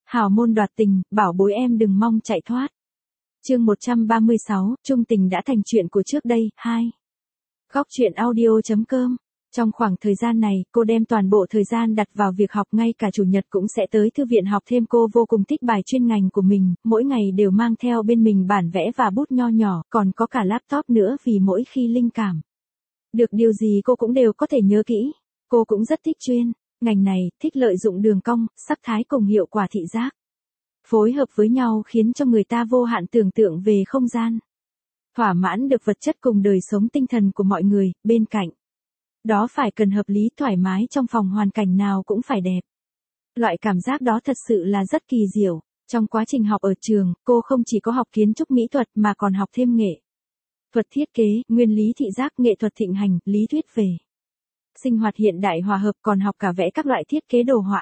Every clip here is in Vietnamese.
Hào môn đoạt tình, bảo bối em đừng mong chạy thoát. Chương 136, chung tình đã thành chuyện của trước đây, 2. Góc truyện audio.com. Trong khoảng thời gian này, cô đem toàn bộ thời gian đặt vào việc học, ngay cả chủ nhật cũng sẽ tới thư viện học thêm. Cô vô cùng thích bài chuyên ngành của mình, mỗi ngày đều mang theo bên mình bản vẽ và bút nho nhỏ, còn có cả laptop nữa vì mỗi khi linh cảm được điều gì cô cũng đều có thể nhớ kỹ. Cô cũng rất thích chuyên ngành này, thích lợi dụng đường cong, sắc thái cùng hiệu quả thị giác phối hợp với nhau khiến cho người ta vô hạn tưởng tượng về không gian, thỏa mãn được vật chất cùng đời sống tinh thần của mọi người bên cạnh. Đó phải cần hợp lý, thoải mái, trong phòng hoàn cảnh nào cũng phải đẹp. Loại cảm giác đó thật sự là rất kỳ diệu. Trong quá trình học ở trường, cô không chỉ có học kiến trúc mỹ thuật mà còn học thêm nghệ thuật thiết kế, nguyên lý thị giác, nghệ thuật thịnh hành, lý thuyết về sinh hoạt hiện đại hòa hợp, còn học cả vẽ các loại thiết kế đồ họa,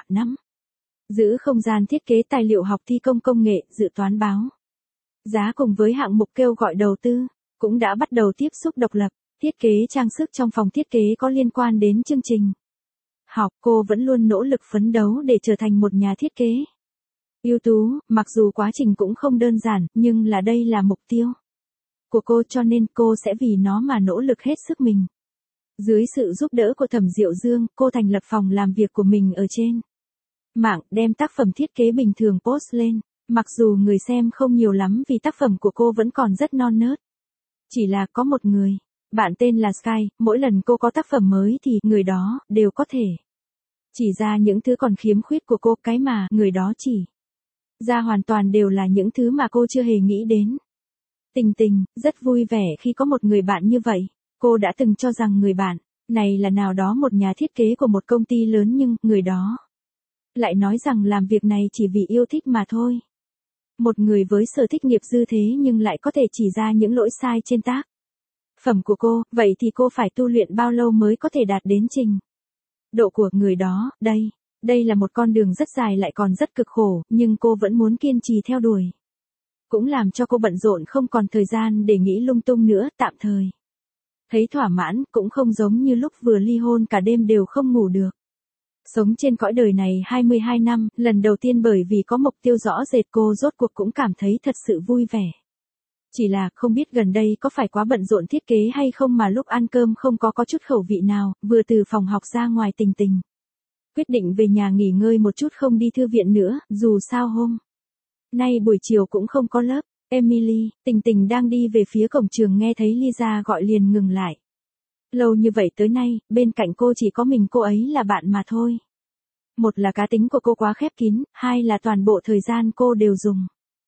giữ không gian, thiết kế tài liệu học, thi công công nghệ, dự toán báo giá cùng với hạng mục kêu gọi đầu tư. Cũng đã bắt đầu tiếp xúc độc lập, thiết kế trang sức trong phòng thiết kế có liên quan đến chương trình học. Cô vẫn luôn nỗ lực phấn đấu để trở thành một nhà thiết kế ưu tú, mặc dù quá trình cũng không đơn giản, nhưng đây là mục tiêu của cô, cho nên cô sẽ vì nó mà nỗ lực hết sức mình. Dưới sự giúp đỡ của Thẩm Diệu Dương, cô thành lập phòng làm việc của mình ở trên mạng, đem tác phẩm thiết kế bình thường post lên. Mặc dù người xem không nhiều lắm vì tác phẩm của cô vẫn còn rất non nớt. Chỉ là có một người bạn tên là Sky, mỗi lần cô có tác phẩm mới thì người đó đều có thể chỉ ra những thứ còn khiếm khuyết của cô, cái mà người đó chỉ ra hoàn toàn đều là những thứ mà cô chưa hề nghĩ đến. Tình Tình rất vui vẻ khi có một người bạn như vậy. Cô đã từng cho rằng người bạn này là nào đó một nhà thiết kế của một công ty lớn, nhưng người đó lại nói rằng làm việc này chỉ vì yêu thích mà thôi. Một người với sở thích nghiệp dư thế nhưng lại có thể chỉ ra những lỗi sai trên tác phẩm của cô, vậy thì cô phải tu luyện bao lâu mới có thể đạt đến trình độ của người đó. Đây là một con đường rất dài lại còn rất cực khổ, nhưng cô vẫn muốn kiên trì theo đuổi. Cũng làm cho cô bận rộn không còn thời gian để nghĩ lung tung nữa, tạm thời thấy thỏa mãn, cũng không giống như lúc vừa ly hôn cả đêm đều không ngủ được. Sống trên cõi đời này 22 năm, lần đầu tiên bởi vì có mục tiêu rõ rệt, cô rốt cuộc cũng cảm thấy thật sự vui vẻ. Chỉ là không biết gần đây có phải quá bận rộn thiết kế hay không mà lúc ăn cơm không có chút khẩu vị nào. Vừa từ phòng học ra ngoài, Tình Tình quyết định về nhà nghỉ ngơi một chút, không đi thư viện nữa, dù sao hôm nay buổi chiều cũng không có lớp. Emily, Tình Tình đang đi về phía cổng trường nghe thấy Lisa gọi liền ngừng lại. Lâu như vậy tới nay, bên cạnh cô chỉ có mình cô ấy là bạn mà thôi. Một là cá tính của cô quá khép kín, hai là toàn bộ thời gian cô đều dùng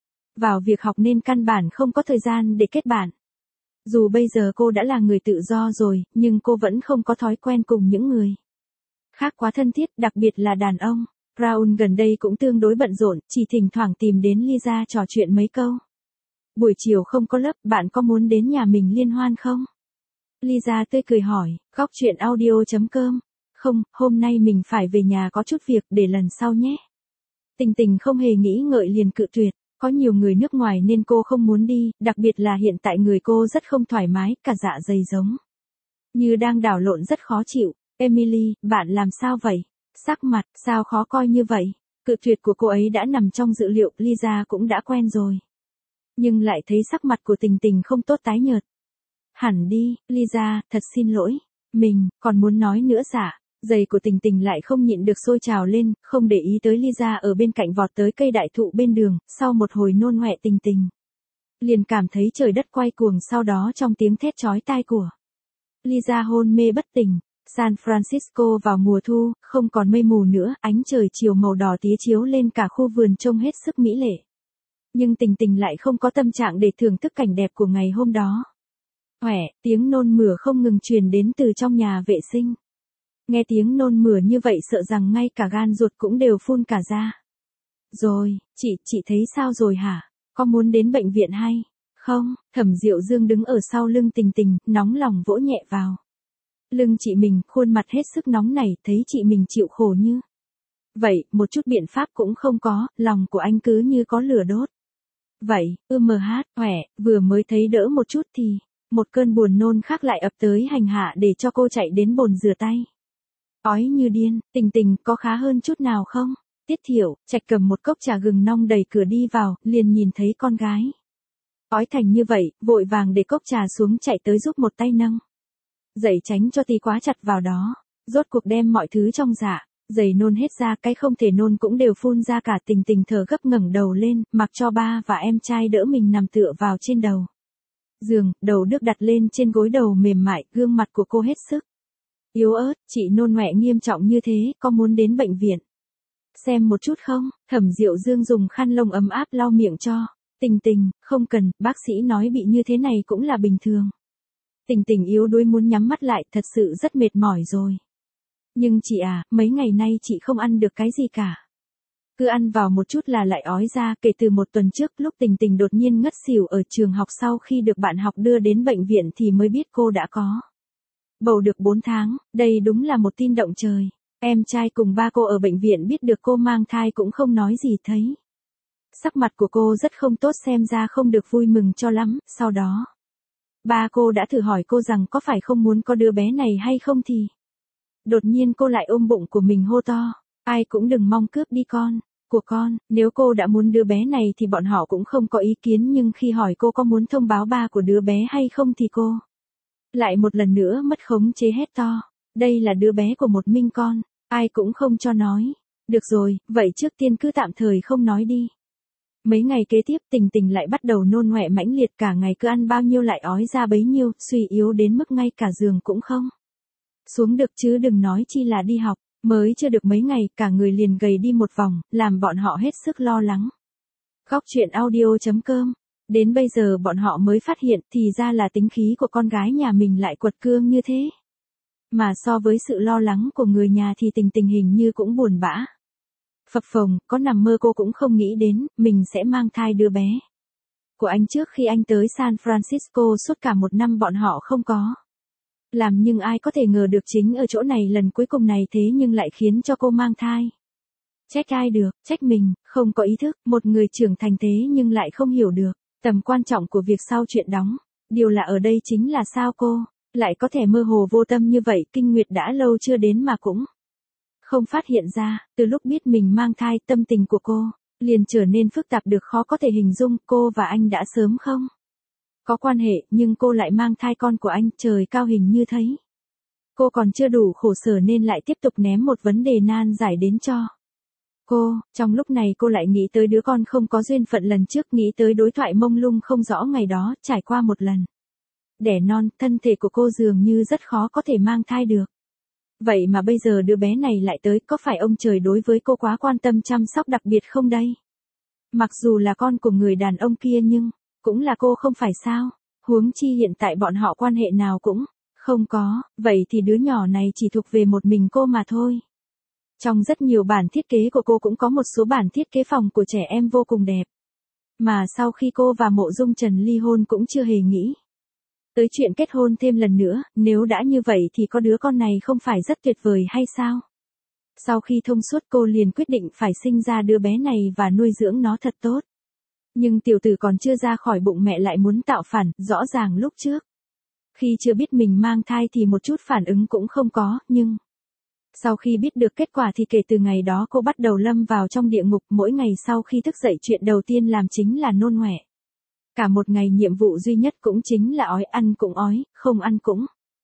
vào việc học nên căn bản không có thời gian để kết bạn. Dù bây giờ cô đã là người tự do rồi, nhưng cô vẫn không có thói quen cùng những người khác quá thân thiết, đặc biệt là đàn ông. Raoul gần đây cũng tương đối bận rộn, chỉ thỉnh thoảng tìm đến Lisa trò chuyện mấy câu. Buổi chiều không có lớp, bạn có muốn đến nhà mình liên hoan không? Lisa tươi cười hỏi. Góc truyện audio.com. Không, hôm nay mình phải về nhà có chút việc, để lần sau nhé. Tình Tình không hề nghĩ ngợi liền cự tuyệt. Có nhiều người nước ngoài nên cô không muốn đi, đặc biệt là hiện tại người cô rất không thoải mái, cả dạ dày giống như đang đảo lộn, rất khó chịu. Emily, bạn làm sao vậy? Sắc mặt sao khó coi như vậy? Cự tuyệt của cô ấy đã nằm trong dự liệu, Lisa cũng đã quen rồi. Nhưng lại thấy sắc mặt của Tình Tình không tốt, tái nhợt hẳn đi. Lisa, thật xin lỗi. Mình còn muốn nói nữa dạ. Giày của Tình Tình lại không nhịn được sôi trào lên, không để ý tới Lisa ở bên cạnh vọt tới cây đại thụ bên đường. Sau một hồi nôn ngoẹ, Tình Tình liền cảm thấy trời đất quay cuồng, sau đó trong tiếng thét chói tai của Lisa hôn mê bất tỉnh. San Francisco vào mùa thu, không còn mây mù nữa, ánh trời chiều màu đỏ tía chiếu lên cả khu vườn trông hết sức mỹ lệ. Nhưng Tình Tình lại không có tâm trạng để thưởng thức cảnh đẹp của ngày hôm đó. Tiếng nôn mửa không ngừng truyền đến từ trong nhà vệ sinh. Nghe tiếng nôn mửa như vậy sợ rằng ngay cả gan ruột cũng đều phun cả ra. Rồi, chị thấy sao rồi hả? Có muốn đến bệnh viện hay không? Thẩm Diệu Dương đứng ở sau lưng Tình Tình, nóng lòng vỗ nhẹ vào lưng chị mình, khuôn mặt hết sức nóng nảy, thấy chị mình chịu khổ như vậy, một chút biện pháp cũng không có, lòng của anh cứ như có lửa đốt. Vậy, vừa mới thấy đỡ một chút thì một cơn buồn nôn khác lại ập tới hành hạ để cho cô chạy đến bồn rửa tay. Ói như điên. Tình Tình, có khá hơn chút nào không? Tiết Thiệu, Trạch cầm một cốc trà gừng nong đẩy cửa đi vào, liền nhìn thấy con gái. Ói thành như vậy, vội vàng để cốc trà xuống chạy tới giúp một tay nâng. Dậy tránh cho tí quá chặt vào đó. Rốt cuộc đem mọi thứ trong dạ, dày nôn hết ra, cái không thể nôn cũng đều phun ra cả. Tình Tình thở gấp ngẩng đầu lên, mặc cho ba và em trai đỡ mình nằm tựa vào trên đầu giường, đầu Đức đặt lên trên gối đầu mềm mại, gương mặt của cô hết sức yếu ớt. Chị nôn ọe nghiêm trọng như thế, có muốn đến bệnh viện xem một chút không? Thẩm Diệu Dương dùng khăn lông ấm áp lau miệng cho. Tình Tình, không cần, bác sĩ nói bị như thế này cũng là bình thường. Tình Tình yếu đuối muốn nhắm mắt lại, thật sự rất mệt mỏi rồi. Nhưng chị à, mấy ngày nay chị không ăn được cái gì cả. Cứ ăn vào một chút là lại ói ra. Kể từ một tuần trước, lúc Tình Tình đột nhiên ngất xỉu ở trường học, sau khi được bạn học đưa đến bệnh viện thì mới biết cô đã có bầu được 4 tháng. Đây đúng là một tin động trời. Em trai cùng ba cô ở bệnh viện biết được cô mang thai cũng không nói gì thấy. Sắc mặt của cô rất không tốt, xem ra không được vui mừng cho lắm. Sau đó, ba cô đã thử hỏi cô rằng có phải không muốn có đứa bé này hay không thì đột nhiên cô lại ôm bụng của mình hô to. Ai cũng đừng mong cướp đi con của con. Nếu cô đã muốn đứa bé này thì bọn họ cũng không có ý kiến, nhưng khi hỏi cô có muốn thông báo ba của đứa bé hay không thì cô lại một lần nữa mất khống chế hét to. Đây là đứa bé của một Minh con. Ai cũng không cho nói. Được rồi, vậy trước tiên cứ tạm thời không nói đi. Mấy ngày kế tiếp Tình Tình lại bắt đầu nôn ọe mãnh liệt, cả ngày cứ ăn bao nhiêu lại ói ra bấy nhiêu, suy yếu đến mức ngay cả giường cũng không xuống được, chứ đừng nói chi là đi học. Mới chưa được mấy ngày, cả người liền gầy đi một vòng, làm bọn họ hết sức lo lắng. Góc truyện audio.com. Đến bây giờ bọn họ mới phát hiện thì ra là tính khí của con gái nhà mình lại quật cương như thế. Mà so với sự lo lắng của người nhà thì Tình Tình hình như cũng buồn bã. Phập phồng, có nằm mơ cô cũng không nghĩ đến, mình sẽ mang thai đứa bé của anh. Trước khi anh tới San Francisco suốt cả một năm bọn họ không có làm, nhưng ai có thể ngờ được chính ở chỗ này lần cuối cùng này thế nhưng lại khiến cho cô mang thai. Trách ai được, trách mình, không có ý thức, một người trưởng thành thế nhưng lại không hiểu được tầm quan trọng của việc sau chuyện đóng. Điều lạ ở đây chính là sao cô lại có thể mơ hồ vô tâm như vậy. Kinh nguyệt đã lâu chưa đến mà cũng không phát hiện ra. Từ lúc biết mình mang thai, tâm tình của cô liền trở nên phức tạp được khó có thể hình dung. Cô và anh đã sớm không có quan hệ, nhưng cô lại mang thai con của anh. Trời cao, hình như thấy cô còn chưa đủ khổ sở nên lại tiếp tục ném một vấn đề nan giải đến cho cô. Trong lúc này cô lại nghĩ tới đứa con không có duyên phận lần trước, nghĩ tới đối thoại mông lung không rõ ngày đó. Trải qua một lần đẻ non, thân thể của cô dường như rất khó có thể mang thai được. Vậy mà bây giờ đứa bé này lại tới, có phải ông trời đối với cô quá quan tâm chăm sóc đặc biệt không đây? Mặc dù là con của người đàn ông kia nhưng cũng là cô không phải sao? Huống chi hiện tại bọn họ quan hệ nào cũng không có, vậy thì đứa nhỏ này chỉ thuộc về một mình cô mà thôi. Trong rất nhiều bản thiết kế của cô cũng có một số bản thiết kế phòng của trẻ em vô cùng đẹp. Mà sau khi cô và Mộ Dung Trần ly hôn cũng chưa hề nghĩ tới chuyện kết hôn thêm lần nữa. Nếu đã như vậy thì có đứa con này không phải rất tuyệt vời hay sao? Sau khi thông suốt cô liền quyết định phải sinh ra đứa bé này và nuôi dưỡng nó thật tốt. Nhưng tiểu tử còn chưa ra khỏi bụng mẹ lại muốn tạo phản. Rõ ràng lúc trước khi chưa biết mình mang thai thì một chút phản ứng cũng không có, nhưng sau khi biết được kết quả thì kể từ ngày đó cô bắt đầu lâm vào trong địa ngục. Mỗi ngày sau khi thức dậy chuyện đầu tiên làm chính là nôn ọe. Cả một ngày nhiệm vụ duy nhất cũng chính là ói, ăn cũng ói, không ăn cũng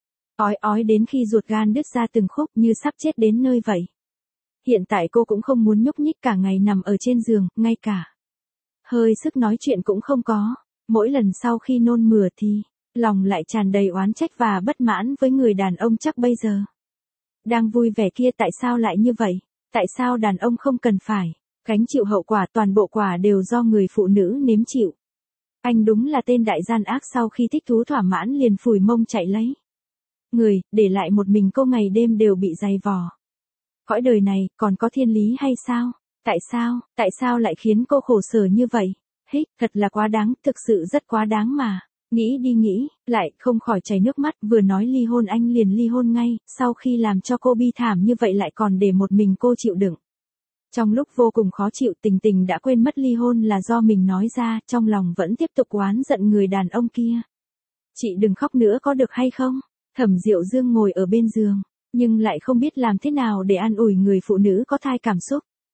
ói đến khi ruột gan đứt ra từng khúc như sắp chết đến nơi vậy. Hiện tại cô cũng không muốn nhúc nhích, cả ngày nằm ở trên giường, ngay cả hơi sức nói chuyện cũng không có. Mỗi lần sau khi nôn mửa thì lòng lại tràn đầy oán trách và bất mãn với người đàn ông chắc bây giờ đang vui vẻ kia. Tại sao lại như vậy? Tại sao đàn ông không cần phải gánh chịu hậu quả, toàn bộ quả đều do người phụ nữ nếm chịu? Anh đúng là tên đại gian ác. Sau khi thích thú thỏa mãn liền phủi mông chạy lấy người, để lại một mình cô ngày đêm đều bị dày vò. Cõi đời này còn có thiên lý hay sao? Tại sao lại khiến cô khổ sở như vậy? Hích, thật là quá đáng, thực sự rất quá đáng mà. Nghĩ đi nghĩ lại không khỏi chảy nước mắt. Vừa nói ly hôn anh liền ly hôn ngay. Sau khi làm cho cô bi thảm như vậy lại còn để một mình cô chịu đựng. Trong lúc vô cùng khó chịu, Tình Tình đã quên mất ly hôn là do mình nói ra. Trong lòng vẫn tiếp tục oán giận người đàn ông kia. Chị đừng khóc nữa có được hay không? Thẩm Diệu Dương ngồi ở bên giường, nhưng lại không biết làm thế nào để an ủi người phụ nữ có thai cảm xúc.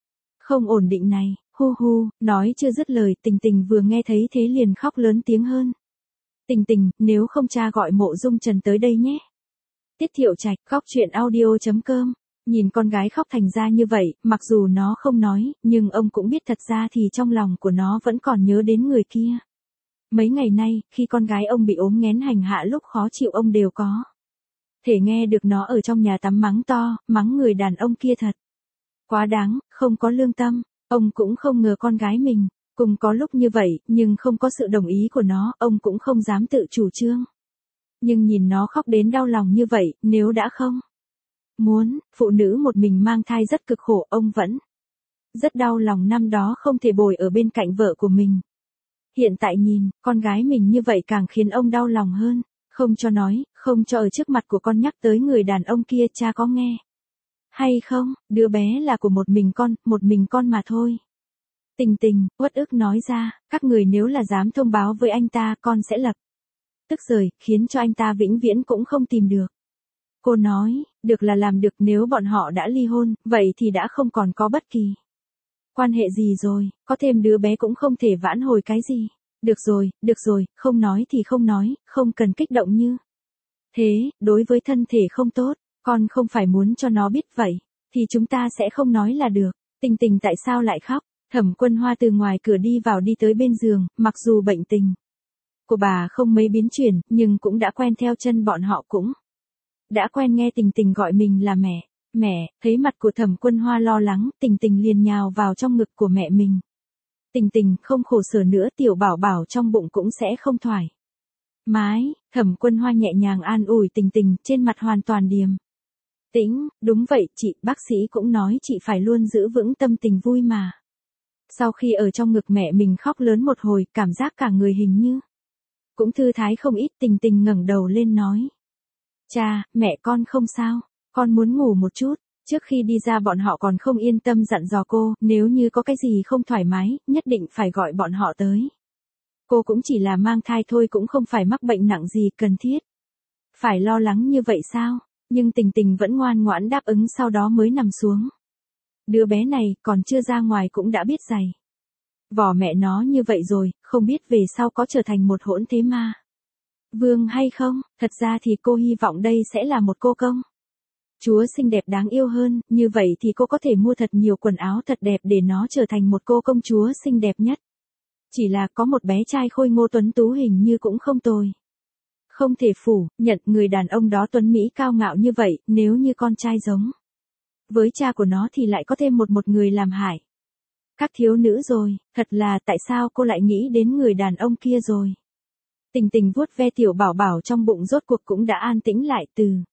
Không ổn định này, hu hu, nói chưa dứt lời, Tình Tình vừa nghe thấy thế liền khóc lớn tiếng hơn. Tình Tình, nếu không cha gọi Mộ Dung Trần tới đây nhé. Tiết Thiệu Trạch, Góc Truyện Audio.com. Nhìn con gái khóc thành ra như vậy, mặc dù nó không nói, nhưng ông cũng biết thật ra thì trong lòng của nó vẫn còn nhớ đến người kia. Mấy ngày nay, khi con gái ông bị ốm nghén hành hạ lúc khó chịu ông đều có thể nghe được nó ở trong nhà tắm mắng to, mắng người đàn ông kia thật quá đáng, không có lương tâm. Ông cũng không ngờ con gái mình cùng có lúc như vậy, nhưng không có sự đồng ý của nó, ông cũng không dám tự chủ trương. Nhưng nhìn nó khóc đến đau lòng như vậy, nếu đã không muốn, phụ nữ một mình mang thai rất cực khổ, ông vẫn rất đau lòng năm đó không thể bồi ở bên cạnh vợ của mình. Hiện tại nhìn, con gái mình như vậy càng khiến ông đau lòng hơn. Không cho nói, không cho ở trước mặt của con nhắc tới người đàn ông kia, cha có nghe hay không, đứa bé là của một mình con mà thôi. Tình Tình, uất ức nói ra, các người nếu là dám thông báo với anh ta, con sẽ lập tức rời, khiến cho anh ta vĩnh viễn cũng không tìm được. Cô nói, được là làm được, nếu bọn họ đã ly hôn, vậy thì đã không còn có bất kỳ quan hệ gì rồi, có thêm đứa bé cũng không thể vãn hồi cái gì. Được rồi, không nói thì không nói, không cần kích động như thế, đối với thân thể không tốt, con không phải muốn cho nó biết vậy, thì chúng ta sẽ không nói là được. Tình Tình tại sao lại khóc? Thẩm Quân Hoa từ ngoài cửa đi vào đi tới bên giường, mặc dù bệnh tình của bà không mấy biến chuyển, nhưng cũng đã quen theo chân bọn họ, cũng đã quen nghe Tình Tình gọi mình là mẹ. Mẹ, thấy mặt của Thẩm Quân Hoa lo lắng, Tình Tình liền nhào vào trong ngực của mẹ mình. Tình Tình, không khổ sở nữa, tiểu bảo bảo trong bụng cũng sẽ không thoải mái. Thẩm Quân Hoa nhẹ nhàng an ủi Tình Tình, trên mặt hoàn toàn điềm tĩnh. Đúng vậy chị, bác sĩ cũng nói chị phải luôn giữ vững tâm tình vui mà. Sau khi ở trong ngực mẹ mình khóc lớn một hồi, cảm giác cả người hình như cũng thư thái không ít. Tình Tình ngẩng đầu lên nói. Cha, mẹ con không sao, con muốn ngủ một chút. Trước khi đi ra bọn họ còn không yên tâm dặn dò cô, nếu như có cái gì không thoải mái, nhất định phải gọi bọn họ tới. Cô cũng chỉ là mang thai thôi, cũng không phải mắc bệnh nặng gì cần thiết phải lo lắng như vậy sao? Nhưng Tình Tình vẫn ngoan ngoãn đáp ứng, sau đó mới nằm xuống. Đứa bé này còn chưa ra ngoài cũng đã biết giày vò mẹ nó như vậy rồi, không biết về sau có trở thành một hỗn thế ma vương hay không. Thật ra thì cô hy vọng đây sẽ là một cô công chúa xinh đẹp đáng yêu hơn, như vậy thì cô có thể mua thật nhiều quần áo thật đẹp để nó trở thành một cô công chúa xinh đẹp nhất. Chỉ là có một bé trai khôi ngô tuấn tú hình như cũng không tồi. Không thể phủ nhận người đàn ông đó tuấn mỹ cao ngạo như vậy, nếu như con trai giống với cha của nó thì lại có thêm một người làm hại các thiếu nữ rồi. Thật là tại sao cô lại nghĩ đến người đàn ông kia rồi. Tình Tình vuốt ve tiểu bảo bảo trong bụng, rốt cuộc cũng đã an tĩnh lại,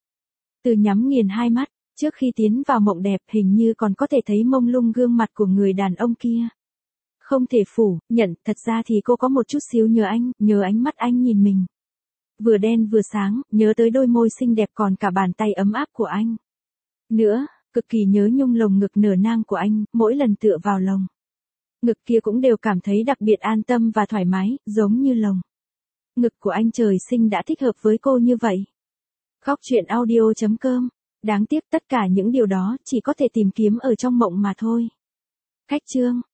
từ nhắm nghiền hai mắt. Trước khi tiến vào mộng đẹp, hình như còn có thể thấy mông lung gương mặt của người đàn ông kia. Không thể phủ nhận, thật ra thì cô có một chút xíu nhớ anh, nhớ ánh mắt anh nhìn mình vừa đen vừa sáng, nhớ tới đôi môi xinh đẹp còn cả bàn tay ấm áp của anh. Nữa, cực kỳ nhớ nhung lồng ngực nở nang của anh, mỗi lần tựa vào lồng ngực kia cũng đều cảm thấy đặc biệt an tâm và thoải mái, giống như lồng ngực của anh trời sinh đã thích hợp với cô như vậy. Góc Truyện Audio.com. Đáng tiếc tất cả những điều đó chỉ có thể tìm kiếm ở trong mộng mà thôi. Cách chương